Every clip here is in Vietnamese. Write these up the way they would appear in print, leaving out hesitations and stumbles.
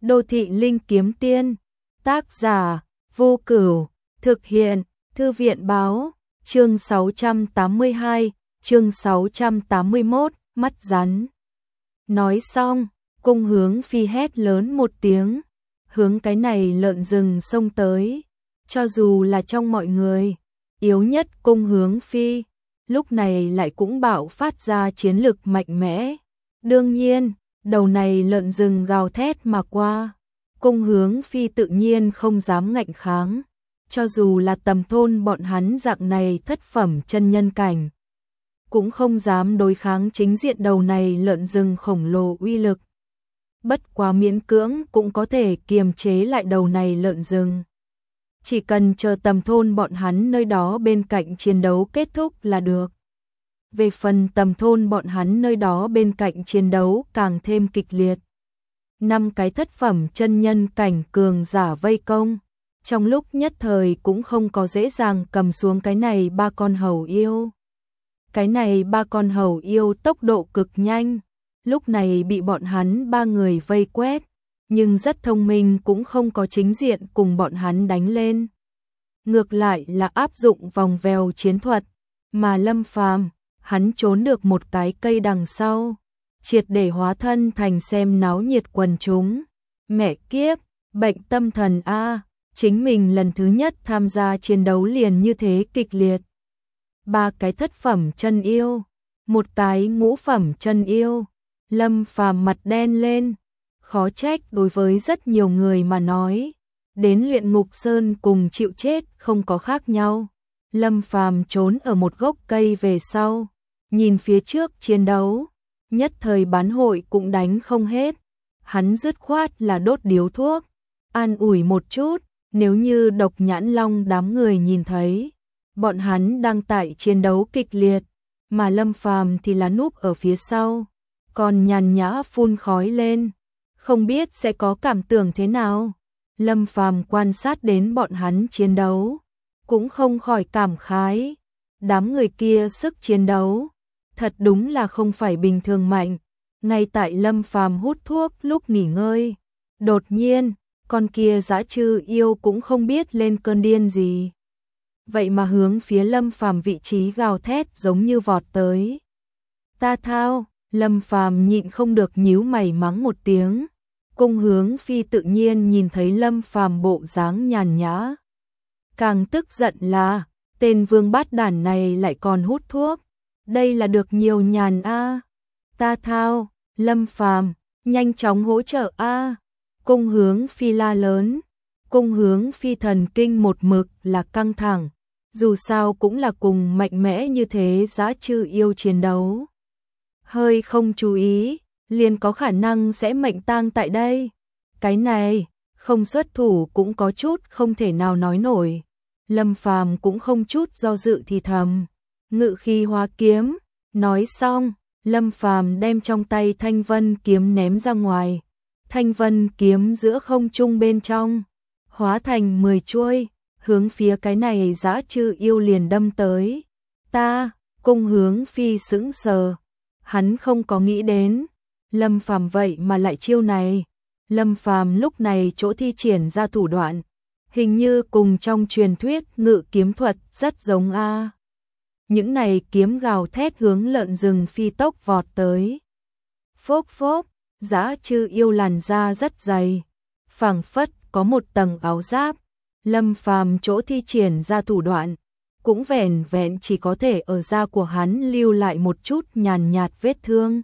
Đô thị linh kiếm tiên, tác giả Vô Cửu, thực hiện Thư viện báo, chương 682, chương 681, mắt rắn. Nói xong, Cung Hướng Phi hét lớn một tiếng, hướng cái này lợn rừng xông tới. Cho dù là trong mọi người, yếu nhất Cung Hướng Phi, lúc này lại cũng bạo phát ra chiến lực mạnh mẽ. Đương nhiên, đầu này lợn rừng gào thét mà qua, Cung Hướng Phi tự nhiên không dám ngạnh kháng. Cho dù là tầm thôn bọn hắn dạng này thất phẩm chân nhân cảnh, cũng không dám đối kháng chính diện đầu này lợn rừng khổng lồ uy lực. Bất quá miễn cưỡng cũng có thể kiềm chế lại đầu này lợn rừng. Chỉ cần chờ tầm thôn bọn hắn nơi đó bên cạnh chiến đấu kết thúc là được. Về phần tầm thôn bọn hắn nơi đó bên cạnh chiến đấu càng thêm kịch liệt. 5 cái thất phẩm chân nhân cảnh cường giả vây công, trong lúc nhất thời cũng không có dễ dàng cầm xuống cái này 3 con hầu yêu. Cái này 3 con hầu yêu tốc độ cực nhanh, lúc này bị bọn hắn 3 người vây quét, nhưng rất thông minh cũng không có chính diện cùng bọn hắn đánh lên. Ngược lại là áp dụng vòng vèo chiến thuật, mà Lâm Phàm, hắn trốn được một cái cây đằng sau, triệt để hóa thân thành xem náo nhiệt quần chúng. Mẹ kiếp, bệnh tâm thần a, chính mình lần thứ nhất tham gia chiến đấu liền như thế kịch liệt. 3 cái thất phẩm chân yêu, một cái ngũ phẩm chân yêu. Lâm Phàm mặt đen lên, khó trách đối với rất nhiều người mà nói, đến luyện ngục sơn cùng chịu chết không có khác nhau. Lâm Phàm trốn ở một gốc cây về sau, nhìn phía trước chiến đấu, nhất thời bán hội cũng đánh không hết. Hắn dứt khoát là đốt điếu thuốc, an ủi một chút, nếu như Độc Nhãn Long đám người nhìn thấy, bọn hắn đang tại chiến đấu kịch liệt, mà Lâm Phàm thì là núp ở phía sau, còn nhàn nhã phun khói lên, không biết sẽ có cảm tưởng thế nào. Lâm Phàm quan sát đến bọn hắn chiến đấu, cũng không khỏi cảm khái, đám người kia sức chiến đấu thật đúng là không phải bình thường mạnh. Ngay tại Lâm Phàm hút thuốc lúc nghỉ ngơi, đột nhiên, con kia dã chư yêu cũng không biết lên cơn điên gì, vậy mà hướng phía Lâm Phàm vị trí gào thét giống như vọt tới. Ta thao, Lâm Phàm nhịn không được nhíu mày mắng một tiếng. Cung Hướng Phi tự nhiên nhìn thấy Lâm Phàm bộ dáng nhàn nhã, càng tức giận là tên vương bát đản này lại còn hút thuốc, đây là được nhiều nhàn a. Ta thao, Lâm Phàm, nhanh chóng hỗ trợ a. Cung Hướng Phi la lớn. Cung Hướng Phi thần kinh một mực là căng thẳng, dù sao cũng là cùng mạnh mẽ như thế dã chư yêu chiến đấu. Hơi không chú ý, liền có khả năng sẽ mệnh tang tại đây. Cái này, không xuất thủ cũng có chút không thể nào nói nổi. Lâm Phàm cũng không chút do dự thì thầm, ngự khí hóa kiếm. Nói xong, Lâm Phàm đem trong tay Thanh Vân kiếm ném ra ngoài. Thanh Vân kiếm giữa không trung bên trong, hóa thành 10 chuôi, hướng phía cái này dã chư yêu liền đâm tới. Ta, Cung Hướng Phi sững sờ, hắn không có nghĩ đến Lâm Phàm vậy mà lại chiêu này. Lâm Phàm lúc này chỗ thi triển ra thủ đoạn, hình như cùng trong truyền thuyết ngự kiếm thuật rất giống a. Những này kiếm gào thét hướng lợn rừng phi tốc vọt tới. Phốc phốc, dã chư yêu làn da rất dày, phảng phất có một tầng áo giáp. Lâm Phàm chỗ thi triển ra thủ đoạn, cũng vẻn vẹn chỉ có thể ở da của hắn lưu lại một chút nhàn nhạt vết thương.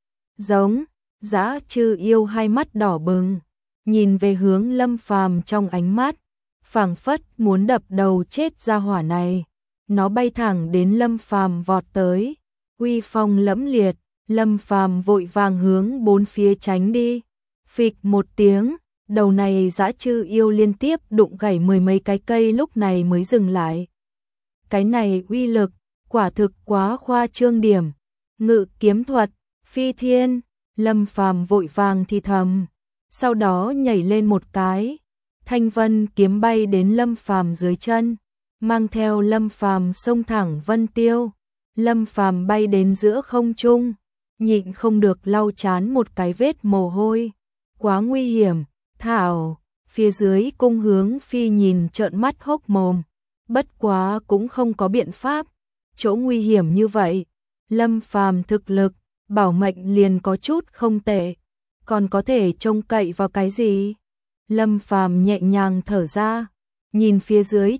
Giống, dã chư yêu hai mắt đỏ bừng, nhìn về hướng Lâm Phàm trong ánh mắt, phảng phất muốn đập đầu chết ra hỏa này. Nó bay thẳng đến Lâm Phàm vọt tới, uy phong lẫm liệt. Lâm Phàm vội vàng hướng bốn phía tránh đi. Phịch một tiếng, đầu này dã chư yêu liên tiếp đụng gãy 10 mấy cái cây lúc này mới dừng lại. Cái này uy lực, quả thực quá khoa trương điểm. Ngự kiếm thuật, phi thiên. Lâm Phàm vội vàng thì thầm, sau đó nhảy lên một cái. Thanh Vân kiếm bay đến Lâm Phàm dưới chân, mang theo Lâm Phàm xông thẳng vân tiêu. Lâm Phàm bay đến giữa không trung, nhịn không được lau chán một cái vết mồ hôi. Quá nguy hiểm, Thảo, phía dưới Cung Hướng Phi nhìn trợn mắt hốc mồm, bất quá cũng không có biện pháp, chỗ nguy hiểm như vậy, Lâm Phàm thực lực, bảo mệnh liền có chút không tệ, còn có thể trông cậy vào cái gì? Lâm Phàm nhẹ nhàng thở ra, nhìn phía dưới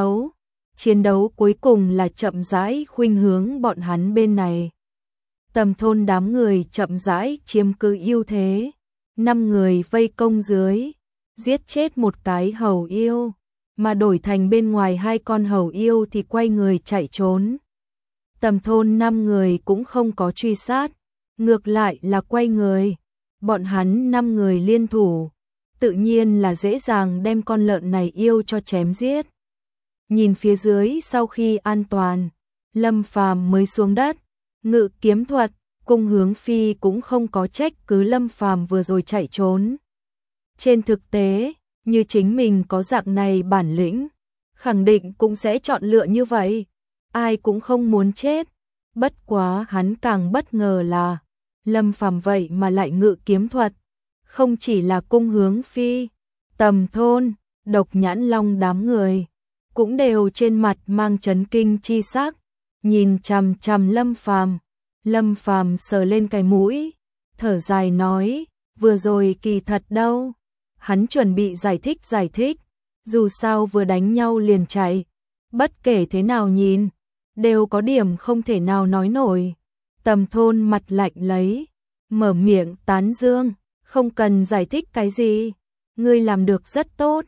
chiến đấu cuối cùng là chậm rãi khuynh hướng bọn hắn bên này. Tầm Thôn đám người chậm rãi chiếm cứ ưu thế, 5 người vây công dưới, giết chết một cái hầu yêu, mà đổi thành bên ngoài 2 con hầu yêu thì quay người chạy trốn. Tầm Thôn 5 người cũng không có truy sát, ngược lại là quay người, bọn hắn 5 người liên thủ, tự nhiên là dễ dàng đem con lợn này yêu cho chém giết. Nhìn phía dưới sau khi an toàn, Lâm Phàm mới xuống đất, ngự kiếm thuật, Cung Hướng Phi cũng không có trách cứ Lâm Phàm vừa rồi chạy trốn. Trên thực tế, như chính mình có dạng này bản lĩnh, khẳng định cũng sẽ chọn lựa như vậy, ai cũng không muốn chết. Bất quá hắn càng bất ngờ là Lâm Phàm vậy mà lại ngự kiếm thuật, không chỉ là Cung Hướng Phi, Tầm Thôn, Độc Nhãn Long đám người cũng đều trên mặt mang chấn kinh chi sắc, nhìn chằm chằm Lâm Phàm. Lâm Phàm sờ lên cái mũi, thở dài nói, vừa rồi kỳ thật đâu, hắn chuẩn bị giải thích, dù sao vừa đánh nhau liền chạy, bất kể thế nào nhìn, đều có điểm không thể nào nói nổi. Tầm Thôn mặt lạnh lấy, mở miệng tán dương, không cần giải thích cái gì, ngươi làm được rất tốt.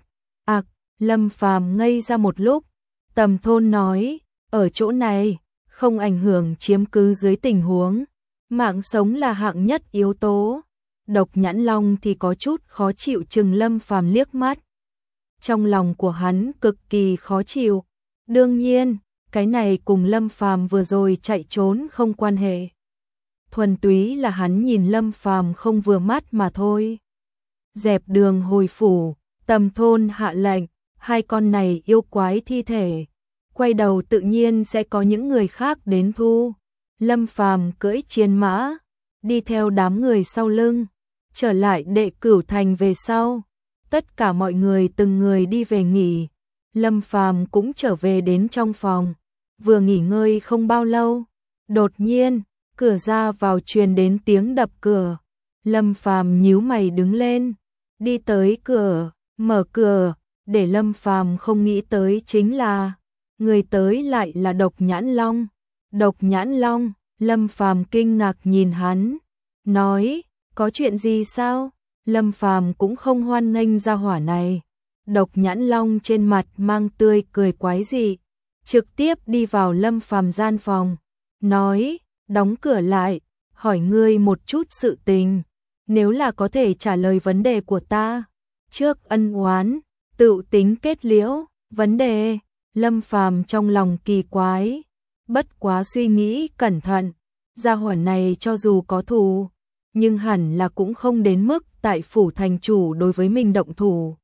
Lâm Phàm ngây ra một lúc, Tầm Thôn nói, ở chỗ này, không ảnh hưởng chiếm cứ dưới tình huống, mạng sống là hạng nhất yếu tố. Độc Nhãn Long thì có chút khó chịu chừng Lâm Phàm liếc mắt. Trong lòng của hắn cực kỳ khó chịu, đương nhiên, cái này cùng Lâm Phàm vừa rồi chạy trốn không quan hệ. Thuần túy là hắn nhìn Lâm Phàm không vừa mắt mà thôi. Dẹp đường hồi phủ, Tầm Thôn hạ lệnh, 2 con này yêu quái thi thể, quay đầu tự nhiên sẽ có những người khác đến thu. Lâm Phàm cưỡi chiến mã, đi theo đám người sau lưng, trở lại Đệ Cửu Thành về sau. Tất cả mọi người từng người đi về nghỉ, Lâm Phàm cũng trở về đến trong phòng, vừa nghỉ ngơi không bao lâu, đột nhiên, cửa ra vào truyền đến tiếng đập cửa. Lâm Phàm nhíu mày đứng lên, đi tới cửa, mở cửa, để Lâm Phàm không nghĩ tới chính là người tới lại là Độc Nhãn Long. Độc Nhãn Long, Lâm Phàm kinh ngạc nhìn hắn, nói, có chuyện gì sao? Lâm Phàm cũng không hoan nghênh gia hỏa này. Độc Nhãn Long trên mặt mang tươi cười quái dị, trực tiếp đi vào Lâm Phàm gian phòng, nói, đóng cửa lại, hỏi ngươi một chút sự tình, nếu là có thể trả lời vấn đề của ta, trước ân oán, tự tính kết liễu. Vấn đề, Lâm Phàm trong lòng kỳ quái, bất quá suy nghĩ cẩn thận, gia hỏa này cho dù có thù, nhưng hẳn là cũng không đến mức tại phủ thành chủ đối với mình động thủ.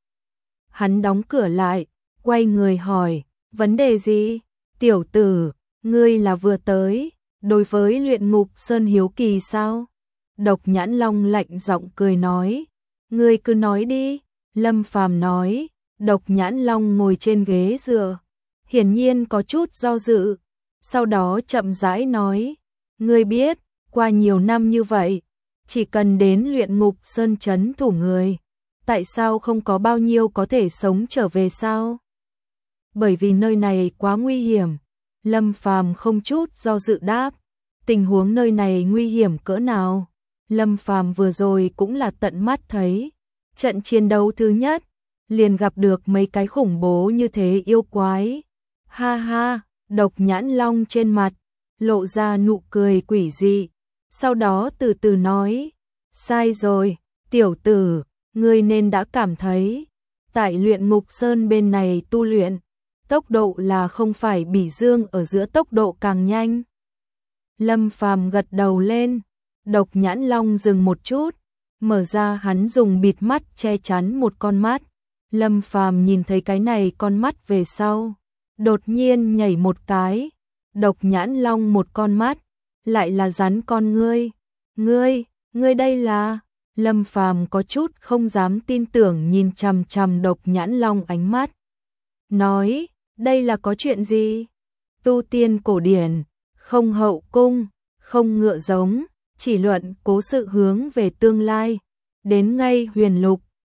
Hắn đóng cửa lại, quay người hỏi, vấn đề gì? Tiểu tử, ngươi là vừa tới, đối với Luyện Ngục Sơn hiếu kỳ sao? Độc Nhãn Long lạnh giọng cười nói, ngươi cứ nói đi. Lâm Phàm nói. Độc Nhãn Long ngồi trên ghế dựa, hiển nhiên có chút do dự, sau đó chậm rãi nói, ngươi biết, qua nhiều năm như vậy, chỉ cần đến Luyện Ngục Sơn trấn thủ người, tại sao không có bao nhiêu có thể sống trở về sao? Bởi vì nơi này quá nguy hiểm. Lâm Phàm không chút do dự đáp, tình huống nơi này nguy hiểm cỡ nào? Lâm Phàm vừa rồi cũng là tận mắt thấy, trận chiến đấu thứ nhất, liền gặp được mấy cái khủng bố như thế yêu quái. Ha ha, Độc Nhãn Long trên mặt lộ ra nụ cười quỷ dị, sau đó từ từ nói, sai rồi, tiểu tử, ngươi nên đã cảm thấy, tại Luyện Ngục Sơn bên này tu luyện, tốc độ là không phải Bỉ Dương ở giữa tốc độ càng nhanh. Lâm Phàm gật đầu lên, Độc Nhãn Long dừng một chút, mở ra hắn dùng bịt mắt che chắn một con mắt. Lâm Phàm nhìn thấy cái này con mắt về sau, đột nhiên nhảy một cái, Độc Nhãn Long một con mắt, lại là rắn con ngươi, ngươi đây là, Lâm Phàm có chút không dám tin tưởng nhìn chằm chằm Độc Nhãn Long ánh mắt. Nói, đây là có chuyện gì? Tu tiên cổ điển, không hậu cung, không ngựa giống, chỉ luận cố sự hướng về tương lai. Đến ngay huyền lục,